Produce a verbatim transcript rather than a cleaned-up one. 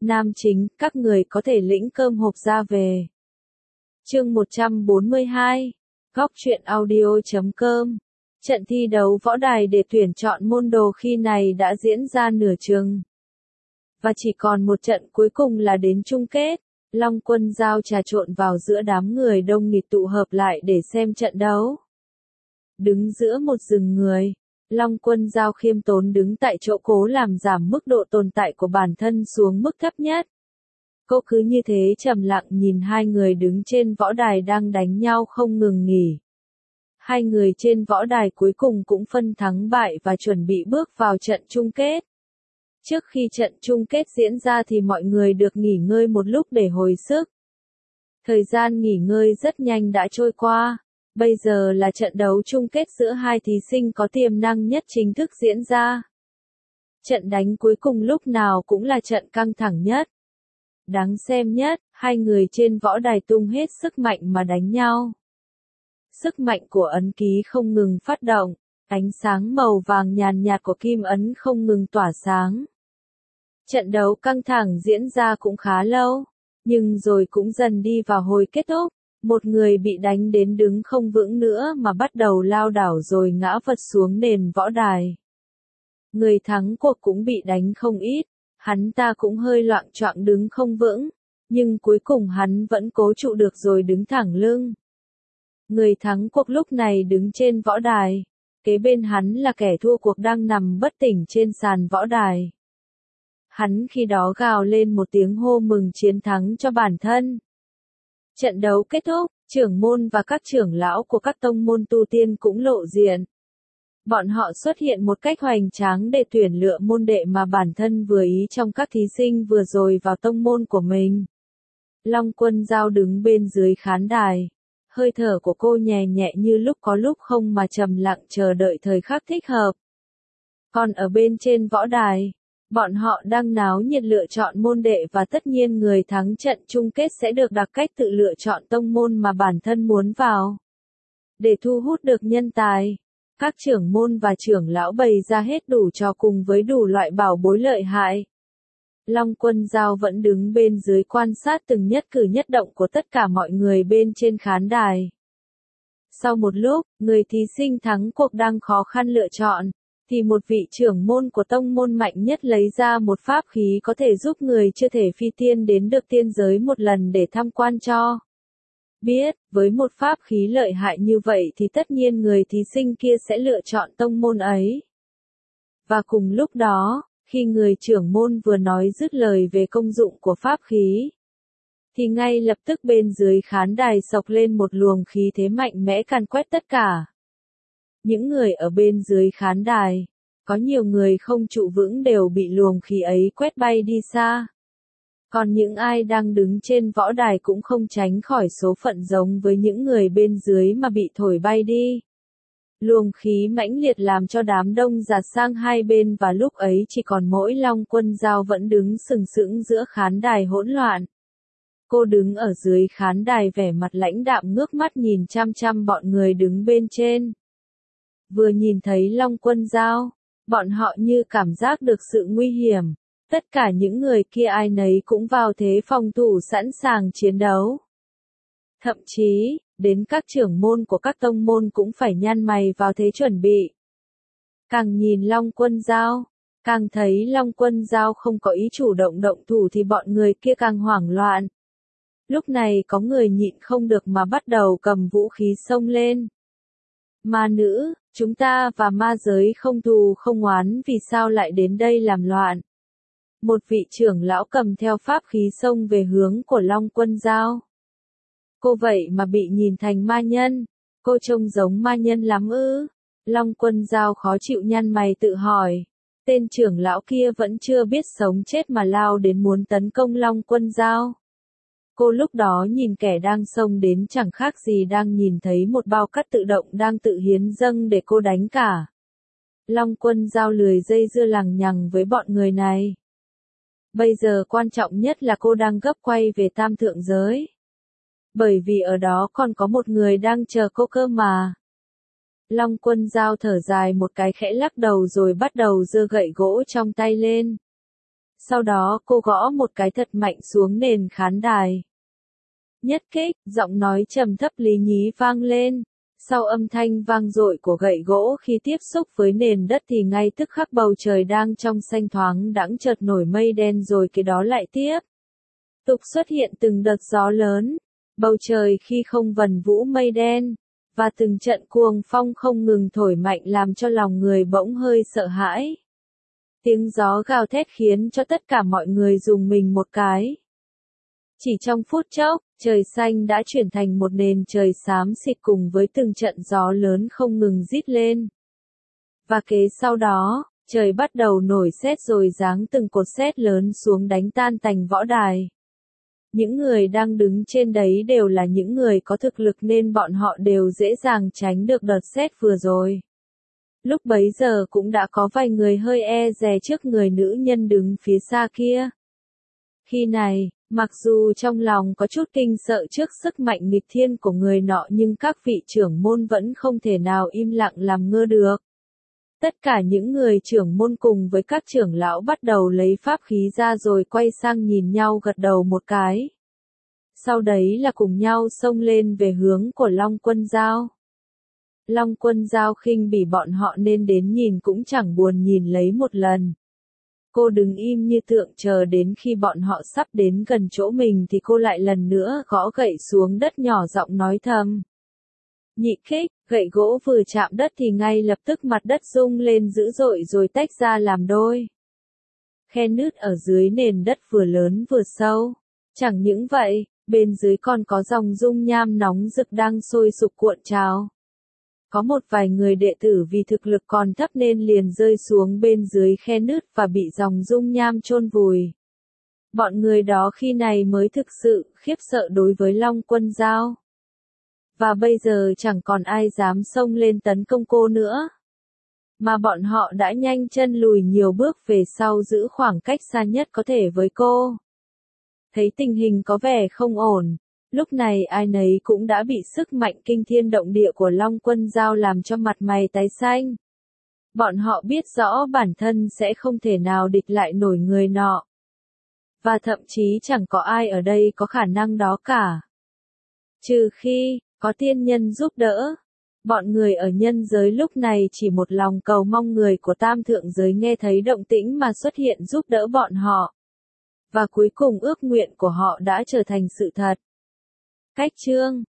Nam chính, các người có thể lĩnh cơm hộp ra về. Chương một trăm bốn mươi hai. Góc truyện audio chấm com. Trận thi đấu võ đài để tuyển chọn môn đồ khi này đã diễn ra nửa chừng. Và chỉ còn một trận cuối cùng là đến chung kết. Long Quân Dao trà trộn vào giữa đám người đông nghịt tụ hợp lại để xem trận đấu. Đứng giữa một rừng người, Long Quân Dao khiêm tốn đứng tại chỗ cố làm giảm mức độ tồn tại của bản thân xuống mức thấp nhất. Cô cứ như thế trầm lặng nhìn hai người đứng trên võ đài đang đánh nhau không ngừng nghỉ. Hai người trên võ đài cuối cùng cũng phân thắng bại và chuẩn bị bước vào trận chung kết. Trước khi trận chung kết diễn ra thì mọi người được nghỉ ngơi một lúc để hồi sức. Thời gian nghỉ ngơi rất nhanh đã trôi qua. Bây giờ là trận đấu chung kết giữa hai thí sinh có tiềm năng nhất chính thức diễn ra. Trận đánh cuối cùng lúc nào cũng là trận căng thẳng nhất. Đáng xem nhất, hai người trên võ đài tung hết sức mạnh mà đánh nhau. Sức mạnh của ấn ký không ngừng phát động, ánh sáng màu vàng nhàn nhạt của kim ấn không ngừng tỏa sáng. Trận đấu căng thẳng diễn ra cũng khá lâu, nhưng rồi cũng dần đi vào hồi kết thúc. Một người bị đánh đến đứng không vững nữa mà bắt đầu lao đảo rồi ngã vật xuống nền võ đài. Người thắng cuộc cũng bị đánh không ít, hắn ta cũng hơi loạng choạng đứng không vững, nhưng cuối cùng hắn vẫn cố trụ được rồi đứng thẳng lưng. Người thắng cuộc lúc này đứng trên võ đài, kế bên hắn là kẻ thua cuộc đang nằm bất tỉnh trên sàn võ đài. Hắn khi đó gào lên một tiếng hô mừng chiến thắng cho bản thân. Trận đấu kết thúc, trưởng môn và các trưởng lão của các tông môn tu tiên cũng lộ diện. Bọn họ xuất hiện một cách hoành tráng để tuyển lựa môn đệ mà bản thân vừa ý trong các thí sinh vừa rồi vào tông môn của mình. Long Quân Dao đứng bên dưới khán đài. Hơi thở của cô nhẹ nhẹ như lúc có lúc không mà trầm lặng chờ đợi thời khắc thích hợp. Còn ở bên trên võ đài, bọn họ đang náo nhiệt lựa chọn môn đệ và tất nhiên người thắng trận chung kết sẽ được đặc cách tự lựa chọn tông môn mà bản thân muốn vào. Để thu hút được nhân tài, các trưởng môn và trưởng lão bày ra hết đủ trò cùng với đủ loại bảo bối lợi hại. Long Quân Dao vẫn đứng bên dưới quan sát từng nhất cử nhất động của tất cả mọi người bên trên khán đài. Sau một lúc, người thí sinh thắng cuộc đang khó khăn lựa chọn, thì một vị trưởng môn của tông môn mạnh nhất lấy ra một pháp khí có thể giúp người chưa thể phi tiên đến được tiên giới một lần để tham quan cho. Biết, với một pháp khí lợi hại như vậy thì tất nhiên người thí sinh kia sẽ lựa chọn tông môn ấy. Và cùng lúc đó, khi người trưởng môn vừa nói dứt lời về công dụng của pháp khí, thì ngay lập tức bên dưới khán đài xộc lên một luồng khí thế mạnh mẽ càn quét tất cả. Những người ở bên dưới khán đài, có nhiều người không trụ vững đều bị luồng khí ấy quét bay đi xa. Còn những ai đang đứng trên võ đài cũng không tránh khỏi số phận giống với những người bên dưới mà bị thổi bay đi. Luồng khí mãnh liệt làm cho đám đông giạt sang hai bên và lúc ấy chỉ còn mỗi Long Quân Dao vẫn đứng sừng sững giữa khán đài hỗn loạn. Cô đứng ở dưới khán đài vẻ mặt lãnh đạm ngước mắt nhìn chăm chăm bọn người đứng bên trên. Vừa nhìn thấy Long Quân Dao, bọn họ như cảm giác được sự nguy hiểm. Tất cả những người kia ai nấy cũng vào thế phòng thủ sẵn sàng chiến đấu. Thậm chí, đến các trưởng môn của các tông môn cũng phải nhăn mày vào thế chuẩn bị. Càng nhìn Long Quân Dao, càng thấy Long Quân Dao không có ý chủ động động thủ thì bọn người kia càng hoảng loạn. Lúc này có người nhịn không được mà bắt đầu cầm vũ khí xông lên. Ma nữ, chúng ta và ma giới không thù không oán vì sao lại đến đây làm loạn. Một vị trưởng lão cầm theo pháp khí xông về hướng của Long Quân Dao. Cô vậy mà bị nhìn thành ma nhân, cô trông giống ma nhân lắm ư? Long Quân Dao khó chịu nhăn mày tự hỏi. Tên trưởng lão kia vẫn chưa biết sống chết mà lao đến muốn tấn công Long Quân Dao. Cô lúc đó nhìn kẻ đang xông đến chẳng khác gì đang nhìn thấy một bao cát tự động đang tự hiến dâng để cô đánh cả. Long Quân Dao lười dây dưa lằng nhằng với bọn người này. Bây giờ quan trọng nhất là cô đang gấp quay về Tam Thượng Giới. Bởi vì ở đó còn có một người đang chờ cô cơ mà. Long Quân Dao thở dài một cái khẽ lắc đầu rồi bắt đầu giơ gậy gỗ trong tay lên. Sau đó cô gõ một cái thật mạnh xuống nền khán đài. Nhất kích, giọng nói trầm thấp lý nhí vang lên. Sau âm thanh vang dội của gậy gỗ khi tiếp xúc với nền đất thì ngay tức khắc bầu trời đang trong xanh thoáng đãng chợt nổi mây đen rồi cái đó lại tiếp tục xuất hiện từng đợt gió lớn. Bầu trời khi không vần vũ mây đen, và từng trận cuồng phong không ngừng thổi mạnh làm cho lòng người bỗng hơi sợ hãi. Tiếng gió gào thét khiến cho tất cả mọi người rùng mình một cái. Chỉ trong phút chốc, trời xanh đã chuyển thành một nền trời xám xịt cùng với từng trận gió lớn không ngừng rít lên. Và kế sau đó, trời bắt đầu nổi sét rồi giáng từng cột sét lớn xuống đánh tan tành võ đài. Những người đang đứng trên đấy đều là những người có thực lực nên bọn họ đều dễ dàng tránh được đợt sét vừa rồi. Lúc bấy giờ cũng đã có vài người hơi e dè trước người nữ nhân đứng phía xa kia. Khi này, mặc dù trong lòng có chút kinh sợ trước sức mạnh nghịch thiên của người nọ nhưng các vị trưởng môn vẫn không thể nào im lặng làm ngơ được. Tất cả những người trưởng môn cùng với các trưởng lão bắt đầu lấy pháp khí ra rồi quay sang nhìn nhau gật đầu một cái. Sau đấy là cùng nhau xông lên về hướng của Long Quân Dao. Long Quân Dao khinh bỉ bọn họ nên đến nhìn cũng chẳng buồn nhìn lấy một lần. Cô đứng im như tượng chờ đến khi bọn họ sắp đến gần chỗ mình thì cô lại lần nữa gõ gậy xuống đất nhỏ giọng nói thầm. Nhị kích, gậy gỗ vừa chạm đất thì ngay lập tức mặt đất rung lên dữ dội rồi tách ra làm đôi. Khe nứt ở dưới nền đất vừa lớn vừa sâu. Chẳng những vậy, bên dưới còn có dòng dung nham nóng rực đang sôi sục cuộn trào. Có một vài người đệ tử vì thực lực còn thấp nên liền rơi xuống bên dưới khe nứt và bị dòng dung nham chôn vùi. Bọn người đó khi này mới thực sự khiếp sợ đối với Long Quân Dao. Và bây giờ chẳng còn ai dám xông lên tấn công cô nữa. Mà bọn họ đã nhanh chân lùi nhiều bước về sau giữ khoảng cách xa nhất có thể với cô. Thấy tình hình có vẻ không ổn. Lúc này ai nấy cũng đã bị sức mạnh kinh thiên động địa của Long Quân Dao làm cho mặt mày tái xanh. Bọn họ biết rõ bản thân sẽ không thể nào địch lại nổi người nọ. Và thậm chí chẳng có ai ở đây có khả năng đó cả. Trừ khi, có tiên nhân giúp đỡ. Bọn người ở nhân giới lúc này chỉ một lòng cầu mong người của tam thượng giới nghe thấy động tĩnh mà xuất hiện giúp đỡ bọn họ. Và cuối cùng ước nguyện của họ đã trở thành sự thật. Cách chương